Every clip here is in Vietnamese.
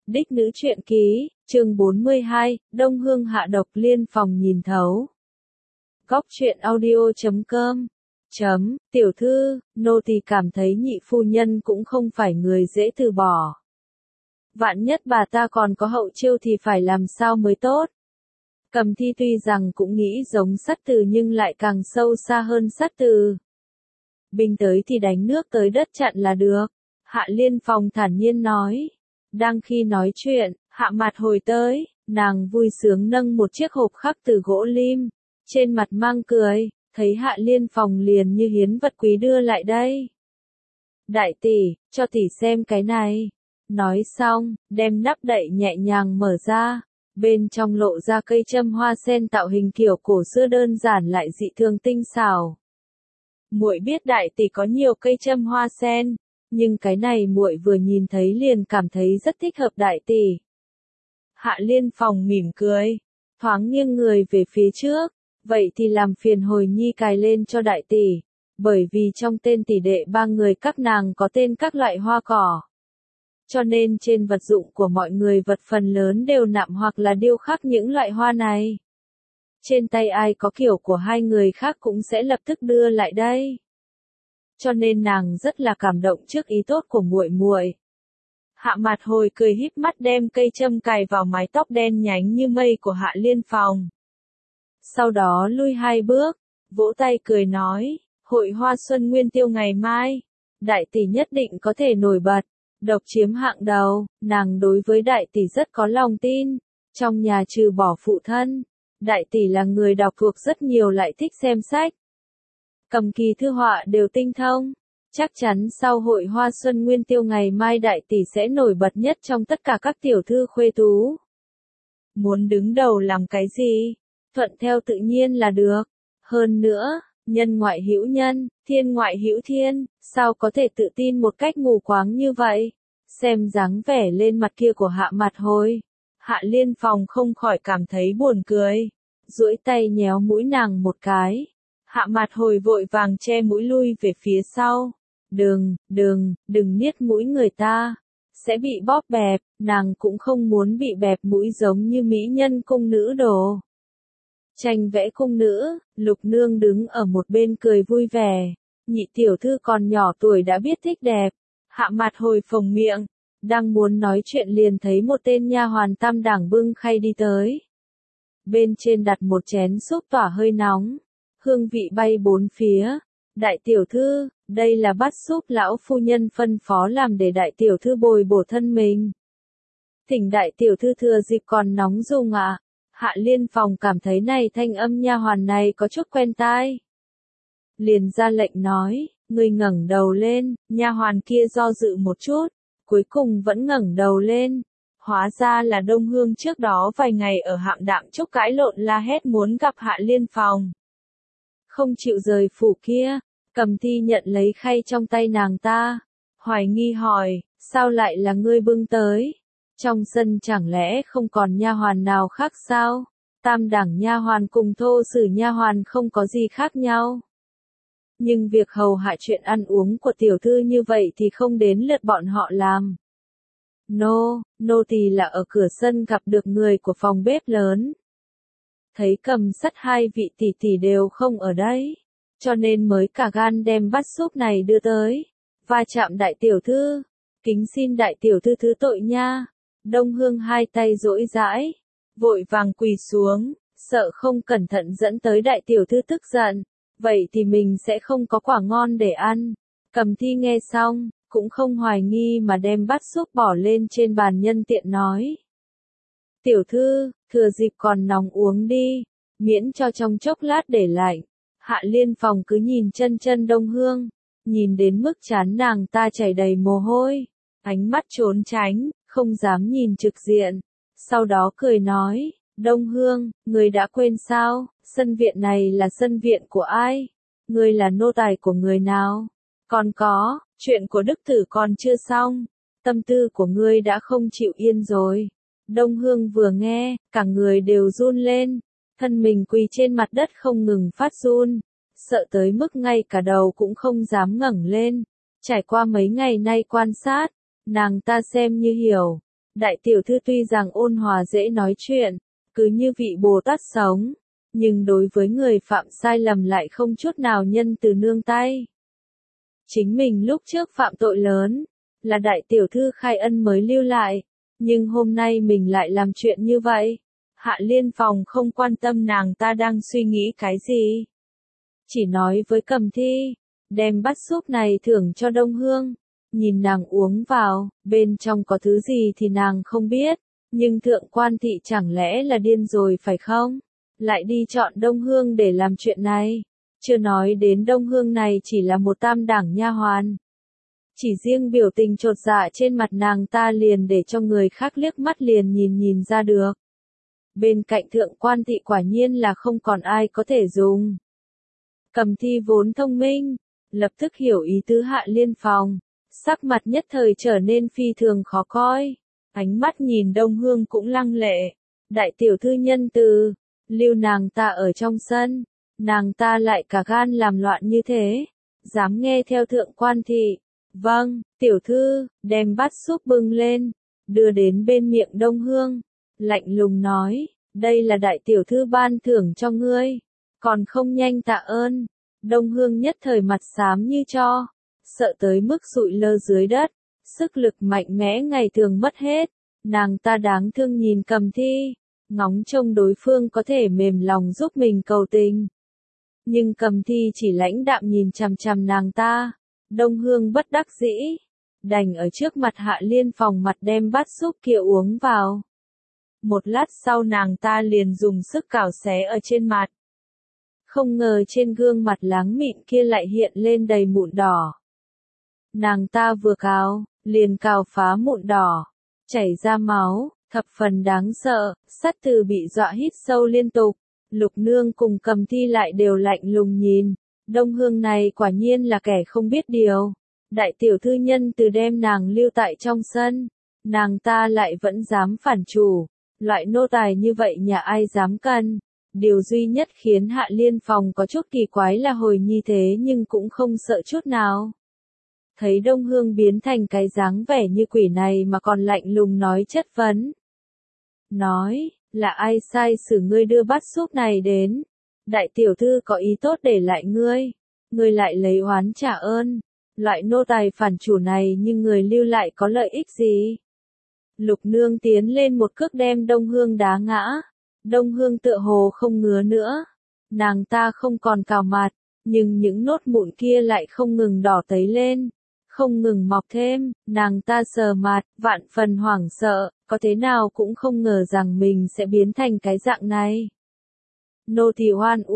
Đích nữ truyện ký, chương 42, Đông Hương hạ độc liên phòng nhìn thấu. Góc truyện audio.com Tiểu thư, nô tỳ cảm thấy nhị phu nhân cũng không phải người dễ từ bỏ. Vạn nhất bà ta còn có hậu chiêu thì phải làm sao mới tốt. Cầm Thi tuy rằng cũng nghĩ giống Sát Từ nhưng lại càng sâu xa hơn Sát Từ. Binh tới thì đánh nước tới đất chặn là được. Hạ Liên Phòng thản nhiên nói. Đang khi nói chuyện, Hạ Mạt hồi tới, nàng vui sướng nâng một chiếc hộp khắc từ gỗ lim, trên mặt mang cười, thấy Hạ Liên Phòng liền như hiến vật quý đưa lại đây. Đại tỷ, cho tỷ xem cái này. Nói xong, đem nắp đậy nhẹ nhàng mở ra, bên trong lộ ra cây châm hoa sen tạo hình kiểu cổ xưa đơn giản lại dị thường tinh xảo. Muội biết đại tỷ có nhiều cây châm hoa sen, nhưng cái này muội vừa nhìn thấy liền cảm thấy rất thích hợp đại tỷ. Hạ Liên Phòng mỉm cười, thoáng nghiêng người về phía trước, vậy thì làm phiền hồi nhi cài lên cho đại tỷ, bởi vì trong tên tỷ đệ ba người các nàng có tên các loại hoa cỏ. Cho nên trên vật dụng của mọi người vật phần lớn đều nạm hoặc là điêu khắc những loại hoa này. Trên tay ai có kiểu của hai người khác cũng sẽ lập tức đưa lại đây. Cho nên nàng rất là cảm động trước ý tốt của muội muội. Hạ Mạt hồi cười híp mắt đem cây châm cài vào mái tóc đen nhánh như mây của Hạ Liên Phòng. Sau đó lui hai bước, vỗ tay cười nói, hội hoa xuân nguyên tiêu ngày mai, đại tỷ nhất định có thể nổi bật, độc chiếm hạng đầu, nàng đối với đại tỷ rất có lòng tin. Trong nhà trừ bỏ phụ thân, đại tỷ là người đọc thuộc rất nhiều lại thích xem sách. Cầm kỳ thư họa đều tinh thông, chắc chắn sau hội hoa xuân nguyên tiêu ngày mai đại tỷ sẽ nổi bật nhất trong tất cả các tiểu thư khuê tú. Muốn đứng đầu làm cái gì? Thuận theo tự nhiên là được. Hơn nữa, nhân ngoại hữu nhân, thiên ngoại hữu thiên, sao có thể tự tin một cách mù quáng như vậy? Xem dáng vẻ lên mặt kia của Hạ Mạt hồi, Hạ Liên Phòng không khỏi cảm thấy buồn cười, duỗi tay nhéo mũi nàng một cái. Hạ Mạt hồi vội vàng che mũi lui về phía sau. Đừng niết mũi người ta, sẽ bị bóp bẹp, nàng cũng không muốn bị bẹp mũi giống như mỹ nhân cung nữ đồ. Tranh vẽ cung nữ, Lục Nương đứng ở một bên cười vui vẻ, nhị tiểu thư còn nhỏ tuổi đã biết thích đẹp. Hạ Mạt hồi phồng miệng, đang muốn nói chuyện liền thấy một tên nha hoàn tam đẳng bưng khay đi tới. Bên trên đặt một chén súp tỏa hơi nóng, hương vị bay bốn phía. Đại tiểu thư, đây là bát súp lão phu nhân phân phó làm để đại tiểu thư bồi bổ thân mình. Thỉnh đại tiểu thư thừa dịp còn nóng dùng ạ. Hạ Liên Phòng cảm thấy này thanh âm nha hoàn này có chút quen tai. Liền ra lệnh nói, người ngẩng đầu lên, nha hoàn kia do dự một chút, cuối cùng vẫn ngẩng đầu lên. Hóa ra là Đông Hương trước đó vài ngày ở Hạm Đạm Trúc cãi lộn la hét muốn gặp Hạ Liên Phòng. Không chịu rời phủ kia, Cầm Thi nhận lấy khay trong tay nàng ta, hoài nghi hỏi, sao lại là ngươi bưng tới? Trong sân chẳng lẽ không còn nha hoàn nào khác sao? Tam đẳng nha hoàn cùng thô sử nha hoàn không có gì khác nhau. Nhưng việc hầu hạ chuyện ăn uống của tiểu thư như vậy thì không đến lượt bọn họ làm. Nô tỳ là ở cửa sân gặp được người của phòng bếp lớn. Thấy Cầm Sắt hai vị tỷ tỷ đều không ở đây, cho nên mới cả gan đem bát súp này đưa tới. Va chạm đại tiểu thư, kính xin đại tiểu thư thứ tội nha. Đông Hương hai tay duỗi rãi, vội vàng quỳ xuống, sợ không cẩn thận dẫn tới đại tiểu thư tức giận, vậy thì mình sẽ không có quả ngon để ăn. Cầm Thi nghe xong, cũng không hoài nghi mà đem bát súp bỏ lên trên bàn nhân tiện nói. Tiểu thư, thừa dịp còn nóng uống đi, miễn cho trong chốc lát để lạnh. Hạ Liên Phòng cứ nhìn chân Đông Hương, nhìn đến mức trán nàng ta chảy đầy mồ hôi, ánh mắt trốn tránh, không dám nhìn trực diện. Sau đó cười nói, Đông Hương, người đã quên sao, sân viện này là sân viện của ai? Ngươi là nô tài của người nào? Còn có, chuyện của Đức Tử còn chưa xong, tâm tư của ngươi đã không chịu yên rồi. Đông Hương vừa nghe, cả người đều run lên, thân mình quỳ trên mặt đất không ngừng phát run, sợ tới mức ngay cả đầu cũng không dám ngẩng lên. Trải qua mấy ngày nay quan sát, nàng ta xem như hiểu, Đại tiểu thư tuy rằng ôn hòa dễ nói chuyện, cứ như vị Bồ Tát sống, nhưng đối với người phạm sai lầm lại không chút nào nhân từ nương tay. Chính mình lúc trước phạm tội lớn, là đại tiểu thư khai ân mới lưu lại, nhưng hôm nay mình lại làm chuyện như vậy. Hạ Liên Phòng không quan tâm nàng ta đang suy nghĩ cái gì. Chỉ nói với Cầm Thi, đem bát súp này thưởng cho Đông Hương. Nhìn nàng uống vào, bên trong có thứ gì thì nàng không biết, nhưng thượng quan thị chẳng lẽ là điên rồi phải không? Lại đi chọn Đông Hương để làm chuyện này. Chưa nói đến Đông Hương này chỉ là một tam đẳng nha hoàn. Chỉ riêng biểu tình chột dạ trên mặt nàng ta liền để cho người khác liếc mắt liền nhìn ra được. Bên cạnh thượng quan thị quả nhiên là không còn ai có thể dùng. Cầm Thi vốn thông minh, lập tức hiểu ý tứ Hạ Liên Phòng, sắc mặt nhất thời trở nên phi thường khó coi, ánh mắt nhìn Đông Hương cũng lăng lệ. Đại tiểu thư nhân từ, lưu nàng ta ở trong sân, nàng ta lại cả gan làm loạn như thế, dám nghe theo thượng quan thị. Vâng, tiểu thư, đem bát súp bưng lên, đưa đến bên miệng Đông Hương, lạnh lùng nói, đây là đại tiểu thư ban thưởng cho ngươi, còn không nhanh tạ ơn. Đông Hương nhất thời mặt xám như tro, sợ tới mức sụi lơ dưới đất, sức lực mạnh mẽ ngày thường mất hết, nàng ta đáng thương nhìn Cầm Thi, ngóng trông đối phương có thể mềm lòng giúp mình cầu tình. Nhưng Cầm Thi chỉ lãnh đạm nhìn chằm chằm nàng ta. Đông Hương bất đắc dĩ, đành ở trước mặt Hạ Liên Phòng mặt đem bát súp kia uống vào. Một lát sau nàng ta liền dùng sức cào xé ở trên mặt. Không ngờ trên gương mặt láng mịn kia lại hiện lên đầy mụn đỏ. Nàng ta vừa cào, liền cào phá mụn đỏ, chảy ra máu, thập phần đáng sợ, Sắt Từ bị dọa hít sâu liên tục. Lục Nương cùng Cầm Thi lại đều lạnh lùng nhìn. Đông Hương này quả nhiên là kẻ không biết điều. Đại tiểu thư nhân từ đem nàng lưu tại trong sân, nàng ta lại vẫn dám phản chủ. Loại nô tài như vậy nhà ai dám cần. Điều duy nhất khiến Hạ Liên Phòng có chút kỳ quái là hồi nhi thế nhưng cũng không sợ chút nào. Thấy Đông Hương biến thành cái dáng vẻ như quỷ này mà còn lạnh lùng nói chất vấn. Nói, là ai sai xử ngươi đưa bát súp này đến? Đại tiểu thư có ý tốt để lại ngươi lại lấy oán trả ơn. Loại nô tài phản chủ này nhưng người lưu lại có lợi ích gì? Lục Nương tiến lên một cước đem Đông Hương đá ngã. Đông Hương tựa hồ không ngứa nữa. Nàng ta không còn cào mặt, nhưng những nốt mụn kia lại không ngừng đỏ tấy lên, không ngừng mọc thêm. Nàng ta sờ mặt, vạn phần hoảng sợ, có thế nào cũng không ngờ rằng mình sẽ biến thành cái dạng này. Nô tỳ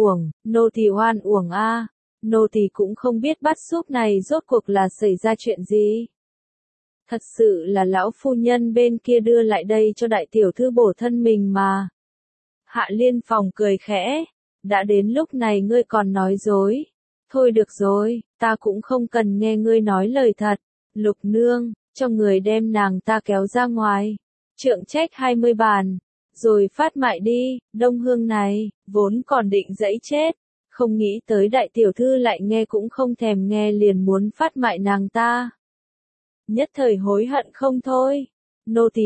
hoan uổng a, nô tỳ cũng không biết bát súp này rốt cuộc là xảy ra chuyện gì. Thật sự là lão phu nhân bên kia đưa lại đây cho đại tiểu thư bổ thân mình mà. Hạ Liên Phòng cười khẽ, đã đến lúc này ngươi còn nói dối. Thôi được rồi, ta cũng không cần nghe ngươi nói lời thật. Lục Nương, cho người đem nàng ta kéo ra ngoài. Trượng trách 20 bàn. Rồi phát mại đi. Đông Hương này, vốn còn định dẫy chết. Không nghĩ tới đại tiểu thư lại nghe cũng không thèm nghe liền muốn phát mại nàng ta. Nhất thời hối hận không thôi. Nô tỳ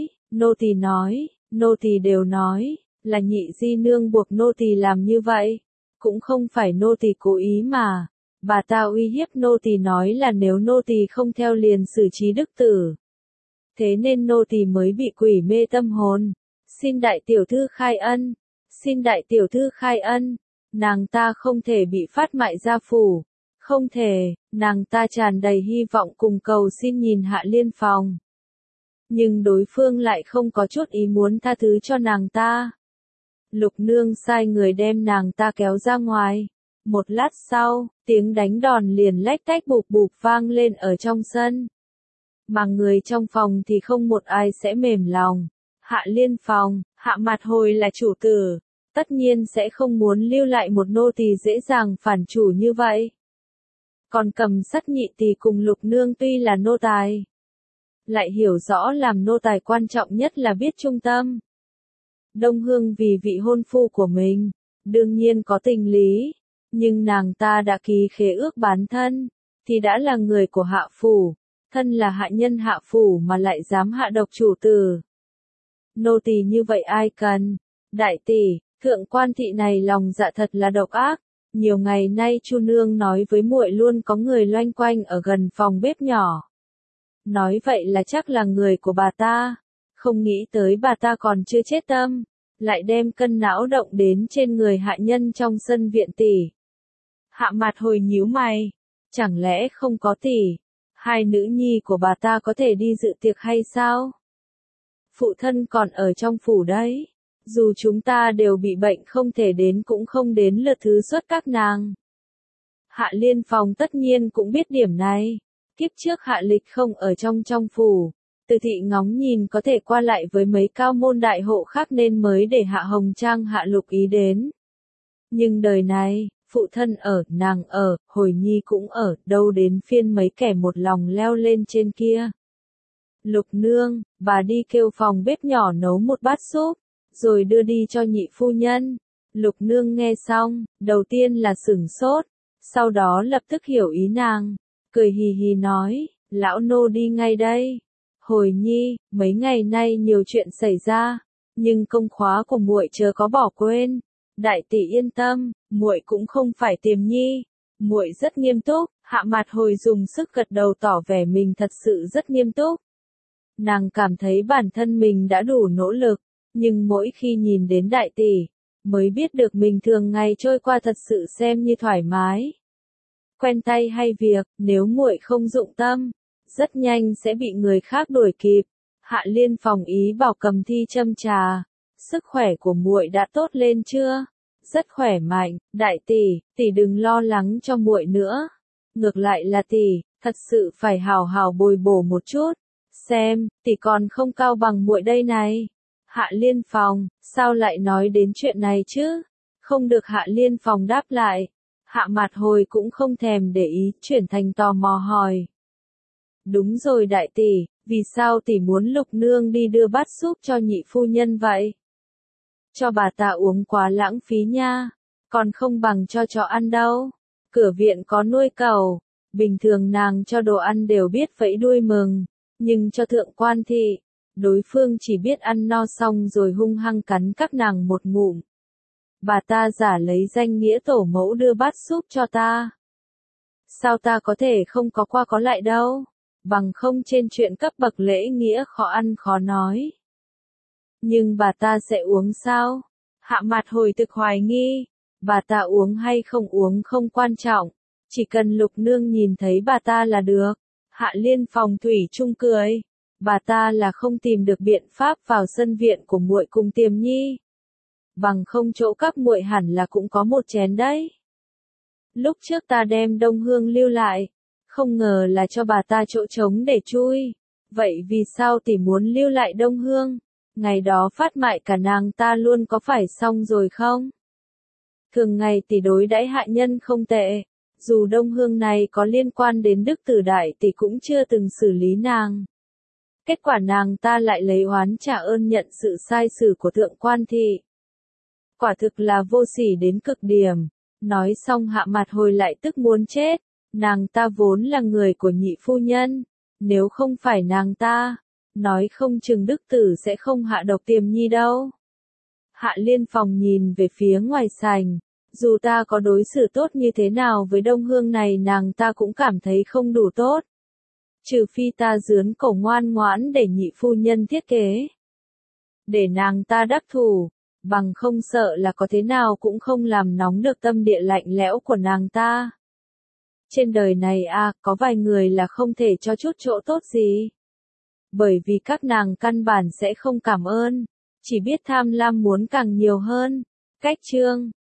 đều nói, là nhị di nương buộc nô tỳ làm như vậy. Cũng không phải nô tỳ cố ý mà. Bà ta uy hiếp nô tỳ nói là nếu nô tỳ không theo liền xử trí đức tử. Thế nên nô tỳ mới bị quỷ mê tâm hồn. Xin đại tiểu thư khai ân. Nàng ta không thể bị phát mại gia phủ. Không thể, nàng ta tràn đầy hy vọng cùng cầu xin nhìn Hạ Liên Phòng. Nhưng đối phương lại không có chút ý muốn tha thứ cho nàng ta. Lục Nương sai người đem nàng ta kéo ra ngoài. Một lát sau, tiếng đánh đòn liền lách tách bụp bụp vang lên ở trong sân. Mà người trong phòng thì không một ai sẽ mềm lòng. Hạ Liên Phòng, Hạ Mặt Hồi là chủ tử, tất nhiên sẽ không muốn lưu lại một nô tỳ dễ dàng phản chủ như vậy. Còn Cầm Sắt nhị tỳ cùng Lục Nương tuy là nô tài, lại hiểu rõ làm nô tài quan trọng nhất là biết trung tâm. Đông Hương vì vị hôn phu của mình, đương nhiên có tình lý, nhưng nàng ta đã ký khế ước bán thân, thì đã là người của Hạ phủ, thân là hạ nhân hạ phủ mà lại dám hạ độc chủ tử. Nô tỳ như vậy ai cần? Đại tỷ, thượng quan thị này lòng dạ thật là độc ác. Nhiều ngày nay Chu nương nói với muội luôn có người loanh quanh ở gần phòng bếp nhỏ. Nói vậy là chắc là người của bà ta. Không nghĩ tới bà ta còn chưa chết tâm, lại đem cân não động đến trên người hạ nhân trong sân viện tỷ. Hạ Mạt Hồi nhíu mày, chẳng lẽ không có tỷ, hai nữ nhi của bà ta có thể đi dự tiệc hay sao? Phụ thân còn ở trong phủ đấy, dù chúng ta đều bị bệnh không thể đến cũng không đến lượt thứ xuất các nàng. Hạ Liên Phong tất nhiên cũng biết điểm này, kiếp trước Hạ Lịch không ở trong phủ. Từ thị ngóng nhìn có thể qua lại với mấy cao môn đại hộ khác nên mới để Hạ Hồng Trang Hạ Lục ý đến. Nhưng đời này, phụ thân ở, nàng ở, Hồi Nhi cũng ở, đâu đến phiên mấy kẻ một lòng leo lên trên kia. Lục nương, bà đi kêu phòng bếp nhỏ nấu một bát súp, rồi đưa đi cho nhị phu nhân. Lục nương nghe xong, đầu tiên là sửng sốt, sau đó lập tức hiểu ý nàng, cười hì hì nói, lão nô đi ngay đây. Hồi Nhi, mấy ngày nay nhiều chuyện xảy ra, nhưng công khóa của muội chớ có bỏ quên. Đại tỷ yên tâm, muội cũng không phải tiềm nhi, muội rất nghiêm túc. Hạ Mạt Hồi dùng sức gật đầu tỏ vẻ mình thật sự rất nghiêm túc. Nàng cảm thấy bản thân mình đã đủ nỗ lực, nhưng mỗi khi nhìn đến đại tỷ, mới biết được mình thường ngày trôi qua thật sự xem như thoải mái. Quen tay hay việc, nếu muội không dụng tâm, rất nhanh sẽ bị người khác đuổi kịp. Hạ Liên Phong ý bảo Cầm Thi châm trà. Sức khỏe của muội đã tốt lên chưa? Rất khỏe mạnh, đại tỷ đừng lo lắng cho muội nữa. Ngược lại là tỷ, thật sự phải hào hào bồi bổ một chút. Xem, tỷ còn không cao bằng muội đây này. Hạ Liên Phong, sao lại nói đến chuyện này chứ? Không được Hạ Liên Phong đáp lại. Hạ Mạt Hồi cũng không thèm để ý, chuyển thành tò mò hỏi. Đúng rồi đại tỷ, vì sao tỷ muốn Lục nương đi đưa bát súp cho nhị phu nhân vậy? Cho bà ta uống quá lãng phí nha, còn không bằng cho chó ăn đâu. Cửa viện có nuôi cẩu, bình thường nàng cho đồ ăn đều biết vẫy đuôi mừng, nhưng cho thượng quan thị, đối phương chỉ biết ăn no xong rồi hung hăng cắn các nàng một ngụm. Bà ta giả lấy danh nghĩa tổ mẫu đưa bát súp cho ta. Sao ta có thể không có qua có lại đâu? Bằng không trên chuyện cấp bậc lễ nghĩa khó ăn khó nói. Nhưng bà ta sẽ uống sao? Hạ Mạt Hồi thực hoài nghi. Bà ta uống hay không uống không quan trọng. Chỉ cần Lục nương nhìn thấy bà ta là được. Hạ Liên Phong thủy chung cười. Bà ta là không tìm được biện pháp vào sân viện của muội cùng Tiềm Nhi. Bằng không chỗ các muội hẳn là cũng có một chén đấy. Lúc trước ta đem Đông Hương lưu lại. Không ngờ là cho bà ta chỗ trống để chui. Vậy vì sao tỷ muốn lưu lại Đông Hương? Ngày đó phát mại cả nàng ta luôn có phải xong rồi không? Thường ngày tỷ đối đãi hạ nhân không tệ. Dù Đông Hương này có liên quan đến Đức Tử Đại tỷ cũng chưa từng xử lý nàng. Kết quả nàng ta lại lấy oán trả ơn nhận sự sai sử của thượng quan thị. Quả thực là vô sỉ đến cực điểm. Nói xong Hạ Mạt Hồi lại tức muốn chết. Nàng ta vốn là người của nhị phu nhân. Nếu không phải nàng ta, nói không chừng Đức Tử sẽ không hạ độc Tiềm Nhi đâu. Hạ Liên Phong nhìn về phía ngoài sảnh. Dù ta có đối xử tốt như thế nào với Đông Hương này nàng ta cũng cảm thấy không đủ tốt. Trừ phi ta dướn cổ ngoan ngoãn để nhị phu nhân thiết kế. Để nàng ta đắc thủ, bằng không sợ là có thế nào cũng không làm nóng được tâm địa lạnh lẽo của nàng ta. Trên đời này có vài người là không thể cho chút chỗ tốt gì. Bởi vì các nàng căn bản sẽ không cảm ơn, chỉ biết tham lam muốn càng nhiều hơn. Cách chương